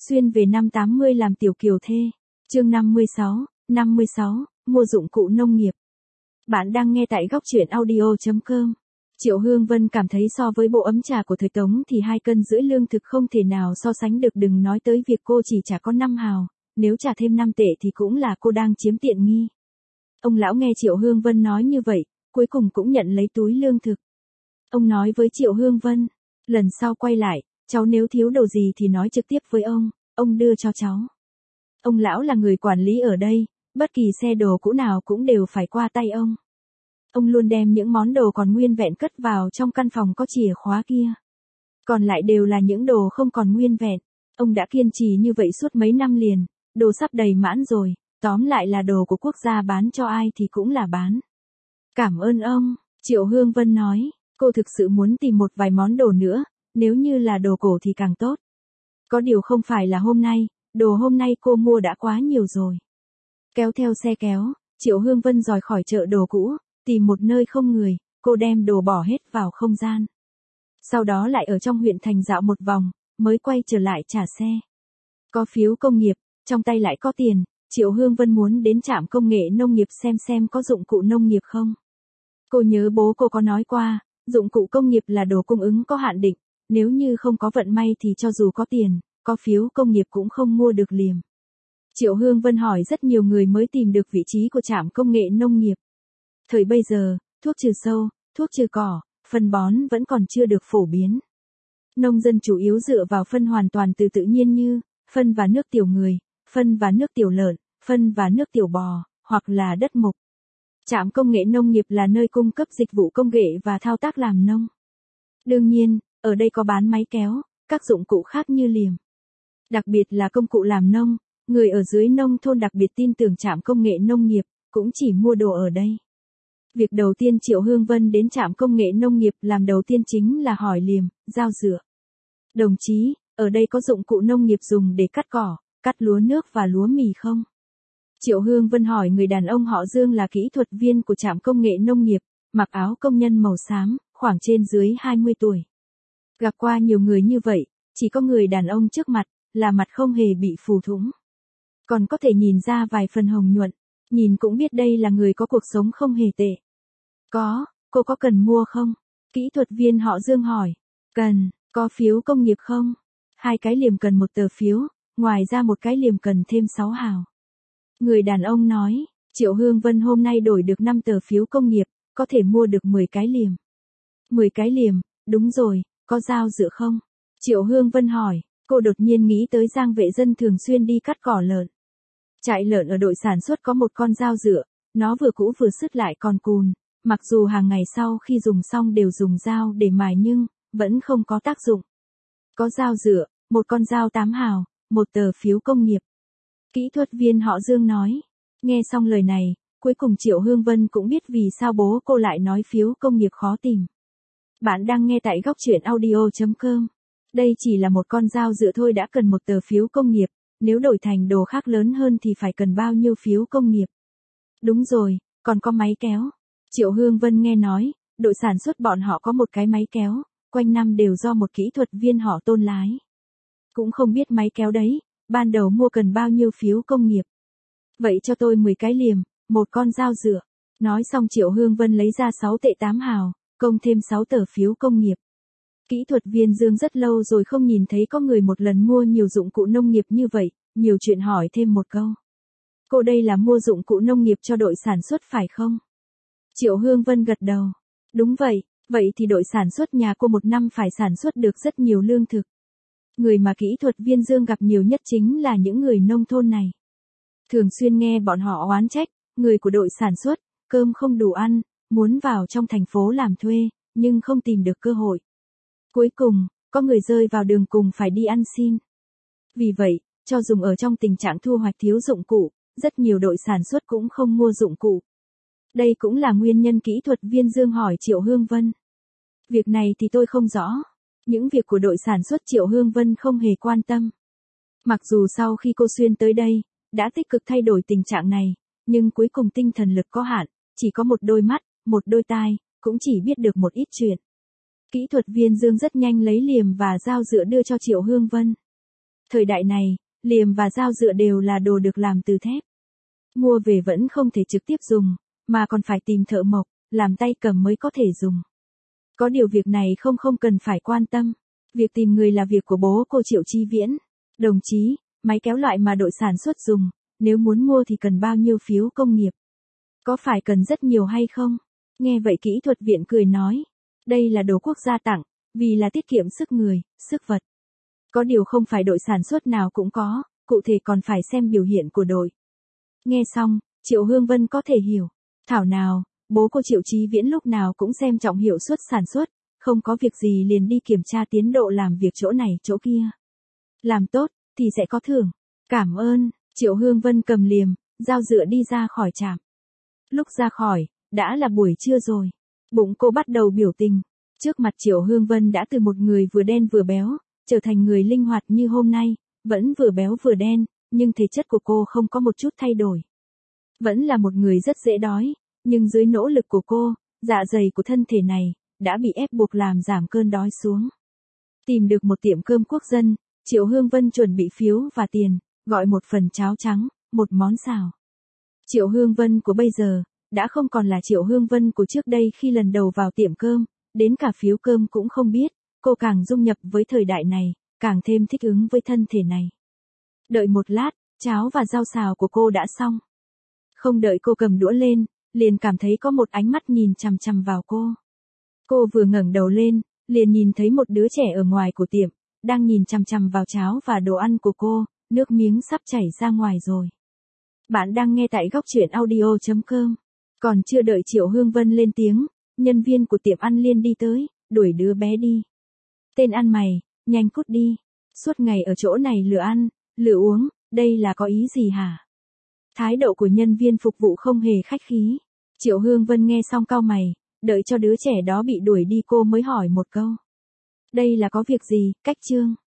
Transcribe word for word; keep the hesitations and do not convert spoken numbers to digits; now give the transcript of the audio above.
Xuyên về năm tám mươi làm tiểu kiều thê. Chương năm mươi sáu, năm mươi sáu, mua dụng cụ nông nghiệp. Bạn đang nghe tại góc truyện audio chấm com. Triệu Hương Vân cảm thấy so với bộ ấm trà của thời Tống thì hai cân rưỡi lương thực không thể nào so sánh được, đừng nói tới việc cô chỉ trả có năm hào, nếu trả thêm năm tệ thì cũng là cô đang chiếm tiện nghi. Ông lão nghe Triệu Hương Vân nói như vậy, cuối cùng cũng nhận lấy túi lương thực. Ông nói với Triệu Hương Vân, lần sau quay lại, cháu nếu thiếu đồ gì thì nói trực tiếp với ông, ông đưa cho cháu. Ông lão là người quản lý ở đây, bất kỳ xe đồ cũ nào cũng đều phải qua tay ông. Ông luôn đem những món đồ còn nguyên vẹn cất vào trong căn phòng có chìa khóa kia. Còn lại đều là những đồ không còn nguyên vẹn. Ông đã kiên trì như vậy suốt mấy năm liền, đồ sắp đầy mãn rồi, tóm lại là đồ của quốc gia bán cho ai thì cũng là bán. Cảm ơn ông, Triệu Hương Vân nói, cô thực sự muốn tìm một vài món đồ nữa, nếu như là đồ cổ thì càng tốt. Có điều không phải là hôm nay, đồ hôm nay cô mua đã quá nhiều rồi. Kéo theo xe kéo, Triệu Hương Vân rời khỏi chợ đồ cũ, tìm một nơi không người, cô đem đồ bỏ hết vào không gian. Sau đó lại ở trong huyện thành dạo một vòng, mới quay trở lại trả xe. Có phiếu công nghiệp, trong tay lại có tiền, Triệu Hương Vân muốn đến trạm công nghệ nông nghiệp xem xem có dụng cụ nông nghiệp không. Cô nhớ bố cô có nói qua, dụng cụ công nghiệp là đồ cung ứng có hạn định, nếu như không có vận may thì cho dù có tiền, có phiếu công nghiệp cũng không mua được liền. Triệu Hương Vân hỏi rất nhiều người mới tìm được vị trí của trạm công nghệ nông nghiệp. Thời bây giờ, thuốc trừ sâu, thuốc trừ cỏ, phân bón vẫn còn chưa được phổ biến. Nông dân chủ yếu dựa vào phân hoàn toàn từ tự nhiên như phân và nước tiểu người, phân và nước tiểu lợn, phân và nước tiểu bò, hoặc là đất mục. Trạm công nghệ nông nghiệp là nơi cung cấp dịch vụ công nghệ và thao tác làm nông. Đương nhiên, ở đây có bán máy kéo, các dụng cụ khác như liềm. Đặc biệt là công cụ làm nông, người ở dưới nông thôn đặc biệt tin tưởng trạm công nghệ nông nghiệp, cũng chỉ mua đồ ở đây. Việc đầu tiên Triệu Hương Vân đến trạm công nghệ nông nghiệp làm đầu tiên chính là hỏi liềm, dao rửa. Đồng chí, ở đây có dụng cụ nông nghiệp dùng để cắt cỏ, cắt lúa nước và lúa mì không? Triệu Hương Vân hỏi người đàn ông họ Dương là kỹ thuật viên của trạm công nghệ nông nghiệp, mặc áo công nhân màu xám, khoảng trên dưới hai mươi tuổi. Gặp qua nhiều người như vậy, chỉ có người đàn ông trước mặt, là mặt không hề bị phù thủng. Còn có thể nhìn ra vài phần hồng nhuận, nhìn cũng biết đây là người có cuộc sống không hề tệ. Có, cô có cần mua không? Kỹ thuật viên họ Dương hỏi. Cần, có phiếu công nghiệp không? Hai cái liềm cần một tờ phiếu, ngoài ra một cái liềm cần thêm sáu hào. Người đàn ông nói, Triệu Hương Vân hôm nay đổi được năm tờ phiếu công nghiệp, có thể mua được mười cái liềm. mười cái liềm, đúng rồi, có dao rửa không? Triệu Hương Vân hỏi, cô đột nhiên nghĩ tới Giang Vệ Dân thường xuyên đi cắt cỏ lợn. Trại lợn ở đội sản xuất có một con dao rửa, nó vừa cũ vừa sứt lại còn cùn, mặc dù hàng ngày sau khi dùng xong đều dùng dao để mài nhưng, vẫn không có tác dụng. Có dao rửa, một con dao tám hào, một tờ phiếu công nghiệp. Kỹ thuật viên họ Dương nói. Nghe xong lời này, cuối cùng Triệu Hương Vân cũng biết vì sao bố cô lại nói phiếu công nghiệp khó tìm. Bạn đang nghe tại góc truyện audio chấm com. Đây chỉ là một con dao rửa thôi đã cần một tờ phiếu công nghiệp, nếu đổi thành đồ khác lớn hơn thì phải cần bao nhiêu phiếu công nghiệp. Đúng rồi, còn có máy kéo. Triệu Hương Vân nghe nói, đội sản xuất bọn họ có một cái máy kéo, quanh năm đều do một kỹ thuật viên họ Tôn lái. Cũng không biết máy kéo đấy, ban đầu mua cần bao nhiêu phiếu công nghiệp. Vậy cho tôi mười cái liềm, một con dao rửa. Nói xong Triệu Hương Vân lấy ra sáu tệ tám hào, công thêm sáu tờ phiếu công nghiệp. Kỹ thuật viên Dương rất lâu rồi không nhìn thấy có người một lần mua nhiều dụng cụ nông nghiệp như vậy, nhiều chuyện hỏi thêm một câu. Cô đây là mua dụng cụ nông nghiệp cho đội sản xuất phải không? Triệu Hương Vân gật đầu. Đúng vậy, vậy thì đội sản xuất nhà cô một năm phải sản xuất được rất nhiều lương thực. Người mà kỹ thuật viên Dương gặp nhiều nhất chính là những người nông thôn này. Thường xuyên nghe bọn họ oán trách, người của đội sản xuất, cơm không đủ ăn, muốn vào trong thành phố làm thuê, nhưng không tìm được cơ hội. Cuối cùng, có người rơi vào đường cùng phải đi ăn xin. Vì vậy, cho dùng ở trong tình trạng thu hoạch thiếu dụng cụ, rất nhiều đội sản xuất cũng không mua dụng cụ. Đây cũng là nguyên nhân kỹ thuật viên Dương hỏi Triệu Hương Vân. Việc này thì tôi không rõ. Những việc của đội sản xuất Triệu Hương Vân không hề quan tâm. Mặc dù sau khi cô xuyên tới đây, đã tích cực thay đổi tình trạng này, nhưng cuối cùng tinh thần lực có hạn, chỉ có một đôi mắt, một đôi tai, cũng chỉ biết được một ít chuyện. Kỹ thuật viên Dương rất nhanh lấy liềm và dao rửa đưa cho Triệu Hương Vân. Thời đại này, liềm và dao dựa đều là đồ được làm từ thép. Mua về vẫn không thể trực tiếp dùng, mà còn phải tìm thợ mộc, làm tay cầm mới có thể dùng. Có điều việc này không không cần phải quan tâm. Việc tìm người là việc của bố cô Triệu Chí Viễn. Đồng chí, máy kéo loại mà đội sản xuất dùng, nếu muốn mua thì cần bao nhiêu phiếu công nghiệp? Có phải cần rất nhiều hay không? Nghe vậy kỹ thuật viện cười nói. Đây là đồ quốc gia tặng, vì là tiết kiệm sức người, sức vật. Có điều không phải đội sản xuất nào cũng có, cụ thể còn phải xem biểu hiện của đội. Nghe xong, Triệu Hương Vân có thể hiểu. Thảo nào, bố cô Triệu Chí Viễn lúc nào cũng xem trọng hiệu suất sản xuất, không có việc gì liền đi kiểm tra tiến độ làm việc chỗ này chỗ kia. Làm tốt, thì sẽ có thưởng. Cảm ơn, Triệu Hương Vân cầm liềm, dao dựa đi ra khỏi trạm. Lúc ra khỏi, đã là buổi trưa rồi. Bụng cô bắt đầu biểu tình. Trước mặt Triệu Hương Vân đã từ một người vừa đen vừa béo, trở thành người linh hoạt như hôm nay, vẫn vừa béo vừa đen, nhưng thể chất của cô không có một chút thay đổi. Vẫn là một người rất dễ đói, nhưng dưới nỗ lực của cô, dạ dày của thân thể này, đã bị ép buộc làm giảm cơn đói xuống. Tìm được một tiệm cơm quốc dân, Triệu Hương Vân chuẩn bị phiếu và tiền, gọi một phần cháo trắng, một món xào. Triệu Hương Vân của bây giờ, đã không còn là Triệu Hương Vân của trước đây khi lần đầu vào tiệm cơm, đến cả phiếu cơm cũng không biết, cô càng dung nhập với thời đại này, càng thêm thích ứng với thân thể này. Đợi một lát, cháo và rau xào của cô đã xong. Không đợi cô cầm đũa lên, liền cảm thấy có một ánh mắt nhìn chằm chằm vào cô. Cô vừa ngẩng đầu lên, liền nhìn thấy một đứa trẻ ở ngoài của tiệm, đang nhìn chằm chằm vào cháo và đồ ăn của cô, nước miếng sắp chảy ra ngoài rồi. Bạn đang nghe tại góc truyện audio chấm com. Còn chưa đợi Triệu Hương Vân lên tiếng, nhân viên của tiệm ăn liền đi tới, đuổi đứa bé đi. Tên ăn mày, nhanh cút đi. Suốt ngày ở chỗ này lừa ăn, lừa uống, đây là có ý gì hả? Thái độ của nhân viên phục vụ không hề khách khí. Triệu Hương Vân nghe xong cau mày, đợi cho đứa trẻ đó bị đuổi đi cô mới hỏi một câu. Đây là có việc gì, cách trương?